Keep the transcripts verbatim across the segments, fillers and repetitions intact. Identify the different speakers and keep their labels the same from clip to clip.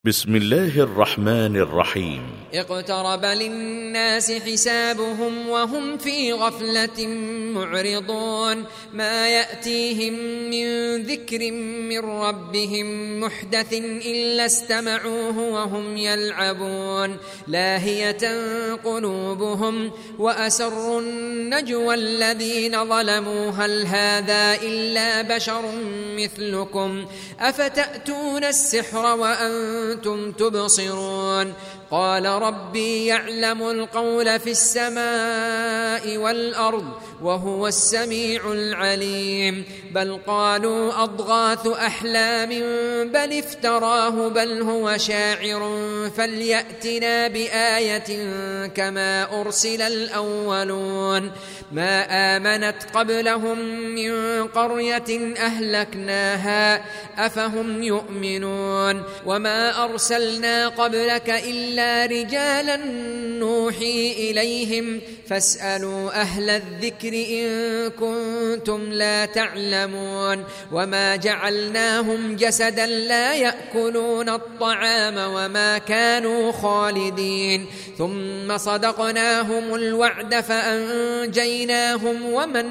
Speaker 1: بسم الله الرحمن الرحيم.
Speaker 2: اقترب للناس حسابهم وهم في غفلة معرضون ما يأتيهم من ذكر من ربهم محدث إلا استمعوه وهم يلعبون لاهية قلوبهم وأسروا النجوى الذين ظلموا هل هذا إلا بشر مثلكم أفتأتون السحر وأنتم تبصرون قال ربي يعلم القول في السماء والأرض وهو السميع العليم بل قالوا أضغاث أحلام بل افتراه بل هو شاعر فليأتنا بآية كما أرسل الأولون ما آمنت قبلهم من قرية أهلكناها أفهم يؤمنون وما أرسلنا قبلك إلا رجالا نوحي إليهم فاسألوا أهل الذكر إن كنتم لا تعلمون وما جعلناهم جسدا لا يأكلون الطعام وما كانوا خالدين ثم صدقناهم الوعد فأنجيناهم ومن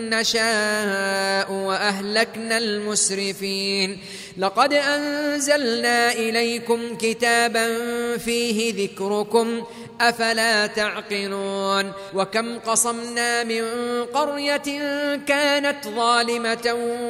Speaker 2: نشاء وأهلكنا المسرفين لقد أنزلنا إليكم كتابا فيه ذكركم أفلا تعقلون وكم قصمنا من قرية كانت ظالمة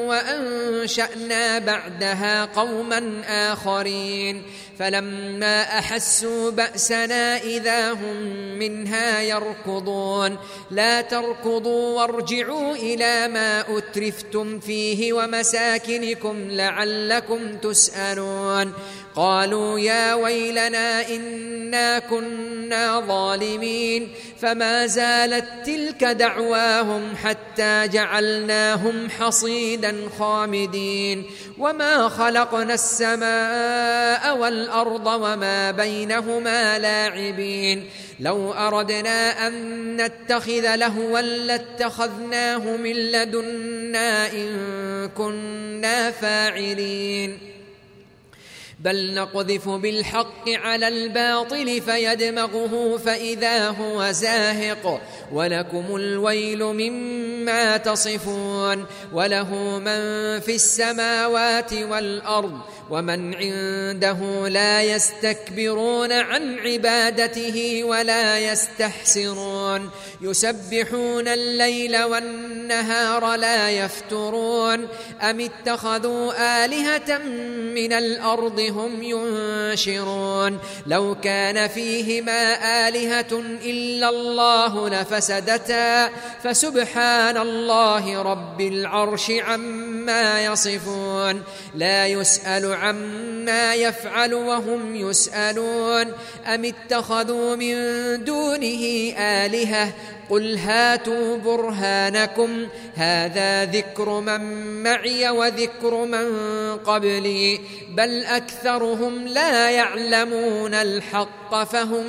Speaker 2: وأنشأنا بعدها قوما آخرين فلما أحسوا بأسنا إذا هم منها يركضون لا تركضوا وارجعوا إلى ما أترفتم فيه ومساكنكم لعلكم تسألون قالوا يا ويلنا إنا كنا ظالمين فما زالت تلك دعواهم حتى جعلناهم حصيدا خامدين وما خلقنا السماء والأرض وما بينهما لاعبين لو أردنا أن نتخذ لهوا لاتخذناه من لدنا إن كنا فاعلين بل نقذف بالحق على الباطل فيدمغه فإذا هو زاهق ولكم الويل مما تصفون وله من في السماوات والأرض ومن عنده لا يستكبرون عن عبادته ولا يستحسرون يسبحون الليل والنهار لا يفترون أم اتخذوا آلهة من الأرض هم ينشرون لو كان فيهما آلهة إلا الله لفسدتا فسبحان الله رب العرش عما يصفون لا يسأل عما يفعل وهم يسألون أم اتخذوا من دونه آلهة قل هاتوا برهانكم هذا ذكر من معي وذكر من قبلي بل أكثرهم لا يعلمون الحق فهم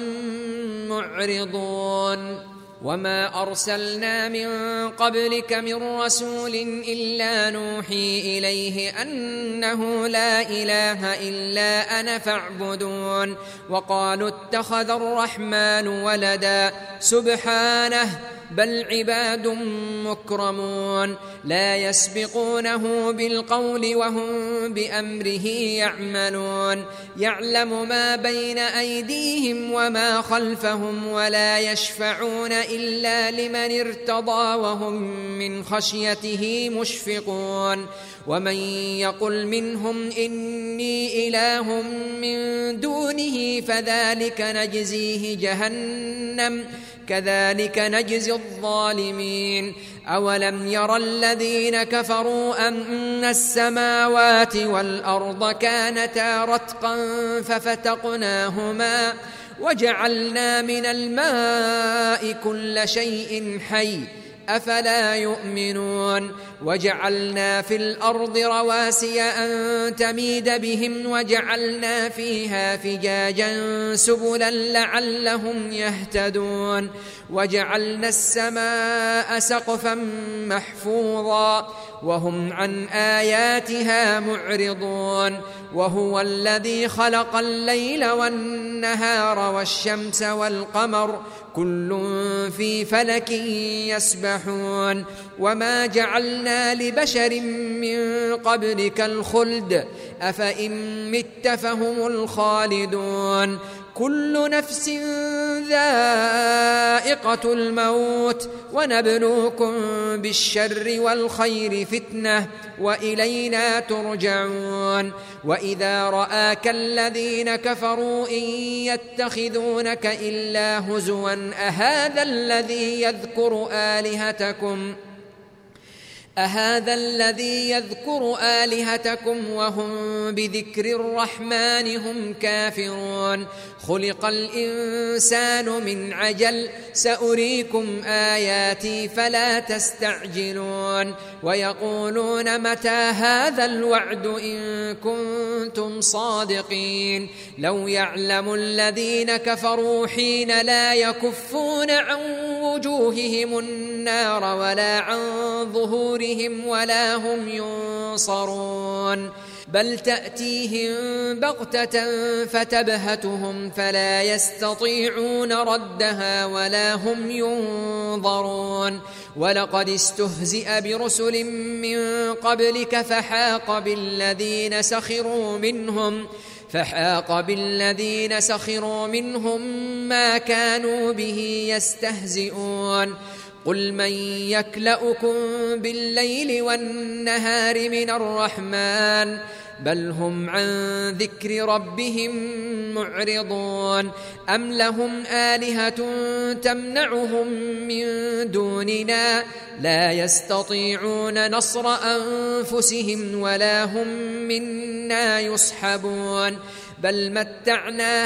Speaker 2: معرضون وما أرسلنا من قبلك من رسول إلا نوحي إليه أنه لا إله إلا أنا فاعبدون وقالوا اتخذ الرحمن ولدا سبحانه بل عباد مكرمون لا يسبقونه بالقول وهم بأمره يعملون يعلم ما بين أيديهم وما خلفهم ولا يشفعون إلا لمن ارتضى وهم من خشيته مشفقون ومن يقل منهم إني إله من دونه فذلك نجزيه جهنم كذلك نجزي الظالمين أولم ير الذين كفروا أن السماوات والأرض كانتا رتقا ففتقناهما وجعلنا من الماء كل شيء حي أفلا يؤمنون وجعلنا في الأرض رواسي أن تميد بهم وجعلنا فيها فجاجا سبلا لعلهم يهتدون وجعلنا السماء سقفا محفوظا وهم عن آياتها معرضون وهو الذي خلق الليل والنهار والشمس والقمر كل في فلك يسبحون وما جعلنا لبشر من قبلك الخلد أفإن مت فهم الخالدون كل نفس ذائقة الموت ونبلوكم بالشر والخير فتنة وإلينا ترجعون وإذا رآك الذين كفروا إن يتخذونك إلا هزوا أهذا الذي يذكر آلهتكم أهذا الذي يذكر آلهتكم وهم بذكر الرحمن هم كافرون خلق الإنسان من عجل سأريكم آياتي فلا تستعجلون ويقولون متى هذا الوعد إن كنتم صادقين لو يعلم الذين كفروا حين لا يكفون عن وجوههم النار ولا عن ظهورهم ولا هم ينصرون بل تأتيهم بغتة فتبهتهم فلا يستطيعون ردها ولا هم ينظرون ولقد استهزئ برسل من قبلك فحاق بالذين سخروا منهم فحاق بالذين سخروا منهم ما كانوا به يستهزئون قل من يكلؤكم بالليل والنهار من الرحمن بل هم عن ذكر ربهم معرضون أم لهم آلهة تمنعهم من دوننا لا يستطيعون نصر أنفسهم ولا هم منا يصحبون بل متعنا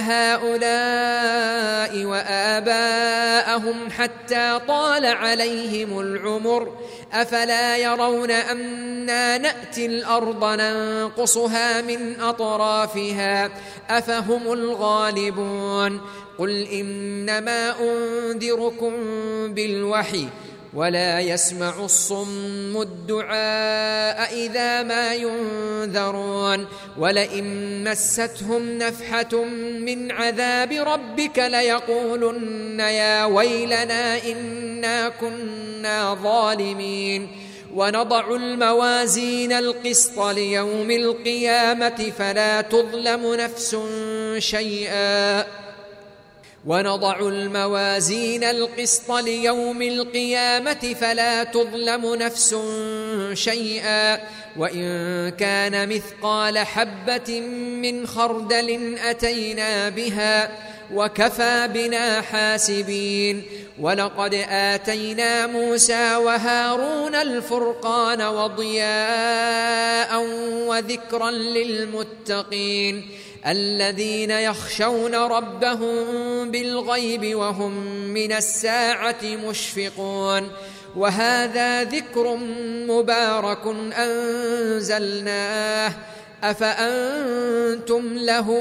Speaker 2: هؤلاء وآباءهم حتى طال عليهم العمر أفلا يرون أنا نأتي الأرض ننقصها من أطرافها أفهم الغالبون قل إنما أنذركم بالوحي ولا يسمع الصم الدعاء إذا ما ينذرون ولئن مستهم نفحة من عذاب ربك ليقولن يا ويلنا إنا كنا ظالمين ونضع الموازين القسط ليوم القيامة فلا تظلم نفس شيئا ونضع الموازين القسط ليوم القيامة فلا تظلم نفس شيئا وإن كان مثقال حبة من خردل أتينا بها وكفى بنا حاسبين ولقد آتينا موسى وهارون الفرقان وضياء وذكرا للمتقين الذين يخشون ربهم بالغيب وهم من الساعة مشفقون وهذا ذكر مبارك أنزلناه أفأنتم له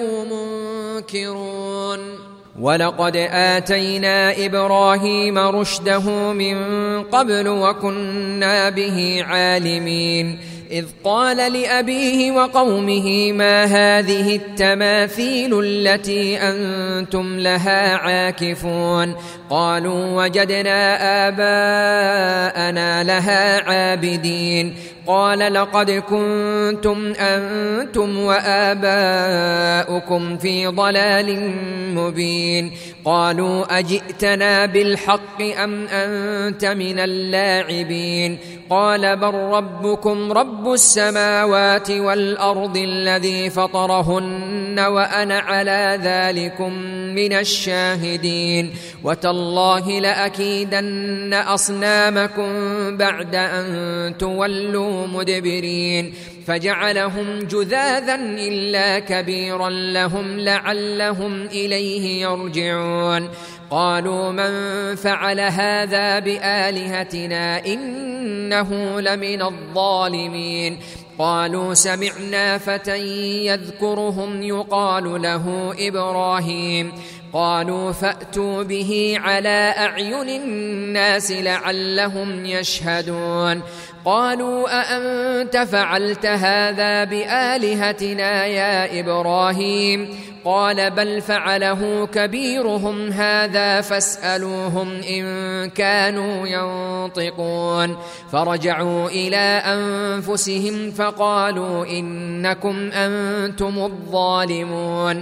Speaker 2: منكرون ولقد آتينا إبراهيم رشده من قبل وكنا به عالمين إذ قال لأبيه وقومه ما هذه التماثيل التي أنتم لها عاكفون قالوا وجدنا آباءنا لها عابدين قال لقد كنتم أنتم وآباؤكم في ضلال مبين قالوا أجئتنا بالحق أم أنت من اللاعبين قال بل ربكم رب السماوات والأرض الذي فطرهن وأنا على ذلكم من الشاهدين وتالله لأكيدن أصنامكم بعد أن تولوا مدبرين فجعلهم جذاذا إلا كبيرا لهم لعلهم إليه يرجعون قالوا من فعل هذا بآلهتنا إنه لمن الظالمين قالوا سمعنا فتى يذكرهم يقال له إبراهيم قالوا فأتوا به على أعين الناس لعلهم يشهدون قالوا أأنت فعلت هذا بآلهتنا يا إبراهيم قال بل فعله كبيرهم هذا فاسألوهم إن كانوا ينطقون فرجعوا إلى أنفسهم فقالوا إنكم أنتم الظالمون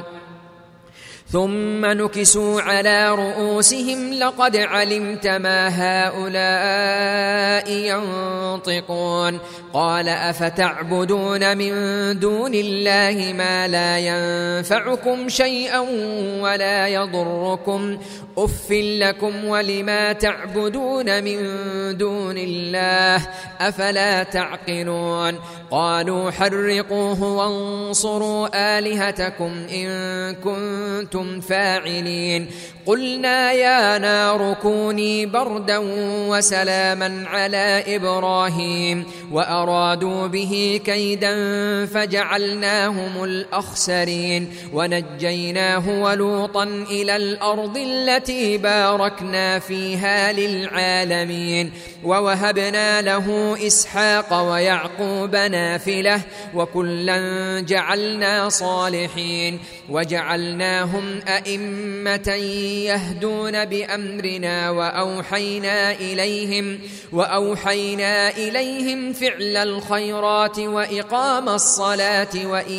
Speaker 2: ثم نكسوا على رؤوسهم لقد علمت ما هؤلاء ينطقون قال أفتعبدون من دون الله ما لا ينفعكم شيئا ولا يضركم أف لكم ولما تعبدون من دون الله أفلا تعقلون قالوا حرقوه وانصروا آلهتكم إن كنتم فاعلين قلنا يا نار كوني بردا وسلاما على إبراهيم وأرادوا به كيدا فجعلناهم الأخسرين ونجيناه ولوطا إلى الأرض التي باركنا فيها للعالمين ووهبنا له إسحاق ويعقوب نافلة وكلا جعلنا صالحين وجعلناهم أئمة يهدون بأمرنا وأوحينا إليهم وأوحينا إليهم فعل الخيرات وإقام الصلاة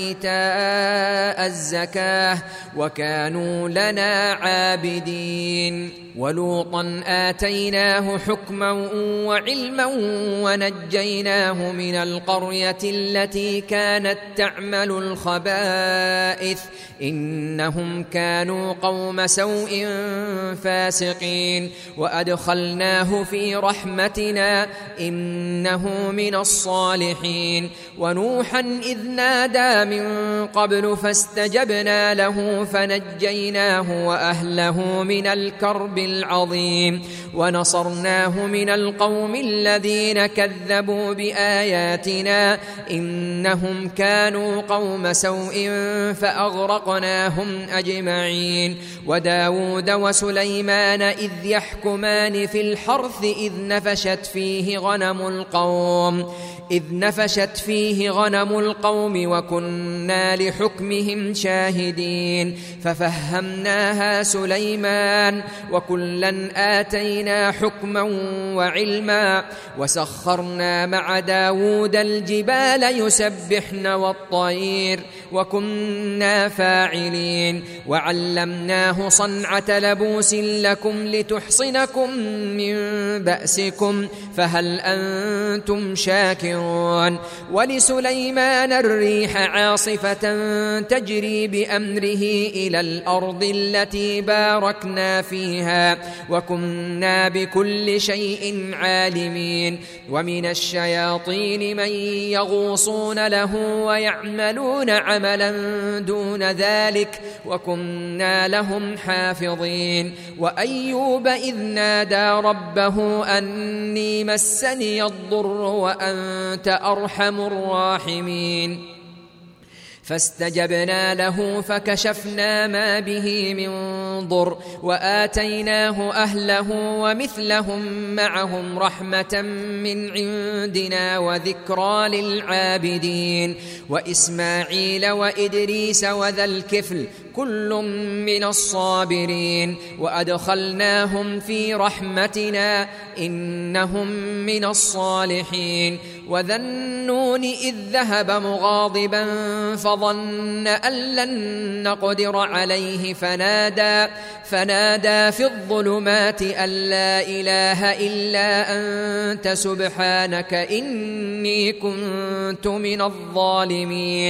Speaker 2: وإيتاء الزكاة وكانوا لنا عابدين ولوطا آتيناه حكما وعلما ونجيناه من القرية التي كانت تعمل الخبائث إنهم كانوا قوم سوء فاسقين وأدخلناه في رحمتنا إنه من الصالحين ونوحا إذ نادى من قبل فاستجبنا له فنجيناه وأهله من الكرب العظيم ونصرناه من القوم الذين كذبوا بآياتنا إنهم كانوا قوم سوء فأغرقناهم أجمعين وداود وسليمان إذ يحكمان في الحرث إذ نفشت فيه غنم القوم إذ نفشت فيه غنم القوم وكنا لحكمهم شاهدين ففهمناها سليمان وكلا آتينا حكما وعلما وسخرنا مع داود الجبال يسبحن والطير وكنا فاعلين وعلمناه صنعة لبوس لكم لتحصنكم من بأسكم فهل أنتم شاكرون ولسليمان الريح عاصفة تجري بأمره إلى الأرض التي باركنا فيها وكنا بكل شيء عالمين ومن الشياطين من يغوصون له ويعملون عملا دون ذلك وكنا لهم حافظين وأيوب إذ نادى ربه أني مسني الضر وأنت أرحم الراحمين فاستجبنا له فكشفنا ما به من ضر وآتيناه أهله ومثلهم معهم رحمة من عندنا وذكرى للعابدين وإسماعيل وإدريس وذا الكفل كل من الصابرين وأدخلناهم في رحمتنا إنهم من الصالحين وذا النون إذ ذهب مغاضبا فظن أن لن نقدر عليه فنادى فنادى في الظلمات أن لا إله إلا أنت سبحانك إني كنت من الظالمين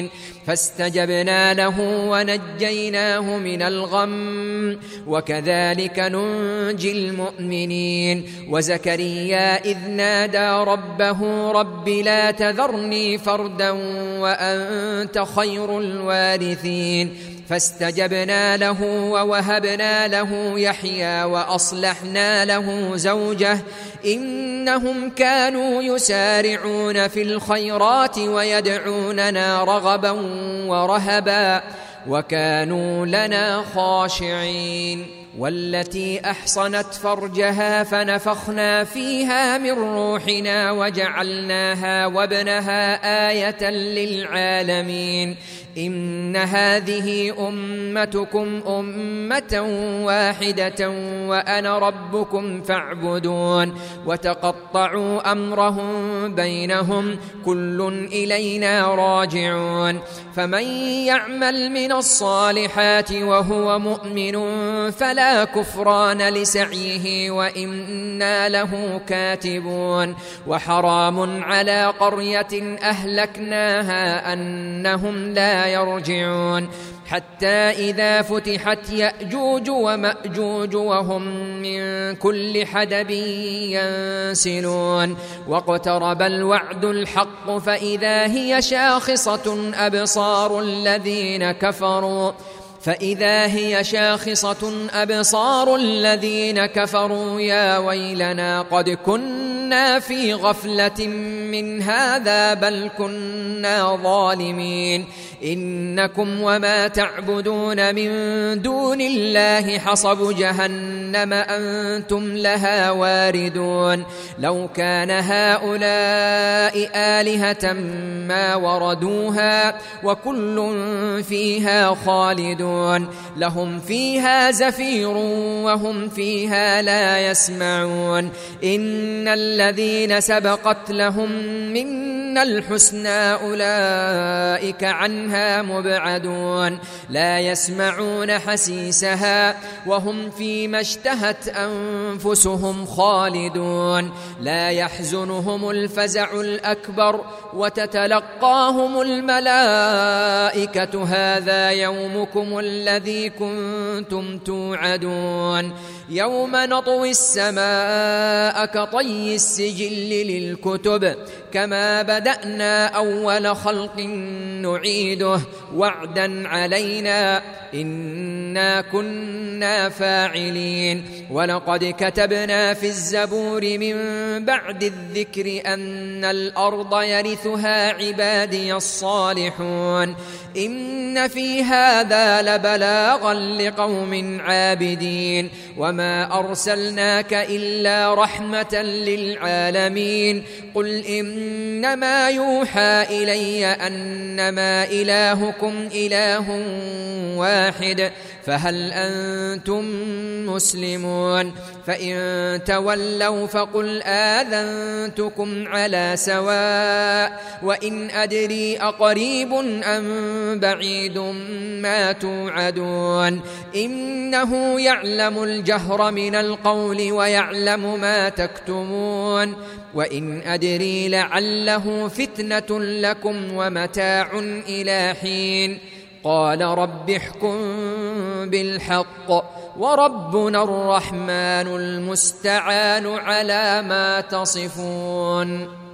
Speaker 2: فاستجبنا له ونجيناه من الغم وكذلك ننجي المؤمنين. وزكريا إذ نادى ربه رب لا تذرني فردا وأنت خير الوارثين فاستجبنا له ووهبنا له يحيى وأصلحنا له زوجه إنهم كانوا يسارعون في الخيرات ويدعوننا رغبا ورهبا وكانوا لنا خاشعين. والتي أحصنت فرجها فنفخنا فيها من روحنا وجعلناها وابنها آية للعالمين. إن هذه أمتكم أمة واحدة وأنا ربكم فاعبدون. وتقطعوا أمرهم بينهم كل إلينا راجعون. فمن يعمل من الصالحات وهو مؤمن فلا كفران لسعيه وإنا له كاتبون. وحرام على قرية أهلكناها أنهم لا يرجعون حتى إذا فتحت يأجوج ومأجوج وهم من كل حدب ينسلون. واقترب الوعد الحق فإذا هي شاخصة أبصار الذين كفروا فإذا هي شاخصة أبصار الذين كفروا يا ويلنا قد كنا في غفلة من هذا بل كنا ظالمين. إنكم وما تعبدون من دون الله حصب جهنم أنتم لها واردون. لو كان هؤلاء آلهة ما وردوها وكل فيها خالدون. لهم فيها زفير وهم فيها لا يسمعون. إن الذين سبقت لهم منا الحسنى أولئك عنها مبعدون لا يسمعون حسيسها وهم فيما اشتهت أنفسهم خالدون. لا يحزنهم الفزع الأكبر وتتلقاهم الملائكة هذا يومكم الذي كنتم توعدون. يوم نطوي السماء كطي السجل للكتب كما بدأنا أول خلق نعيده وعدا علينا إنا كنا فاعلين. ولقد كتبنا في الزبور من بعد الذكر أن الأرض يرثها عبادي الصالحون. إن في هذا لبلاغا لقوم عابدين. وما أرسلناك إلا رحمة للعالمين. قل إنما يوحى إلي أنما إلهكم إله واحد فهل أنتم مسلمون؟ فإن تولوا فقل آذنتكم على سواء وإن أدري أقريب أم بعيد ما توعدون. إنه يعلم الجهر من القول ويعلم ما تكتمون. وإن أدري لعله فتنة لكم ومتاع إلى حين. قال رب احكم بالحق وربنا الرحمن المستعان على ما تصفون.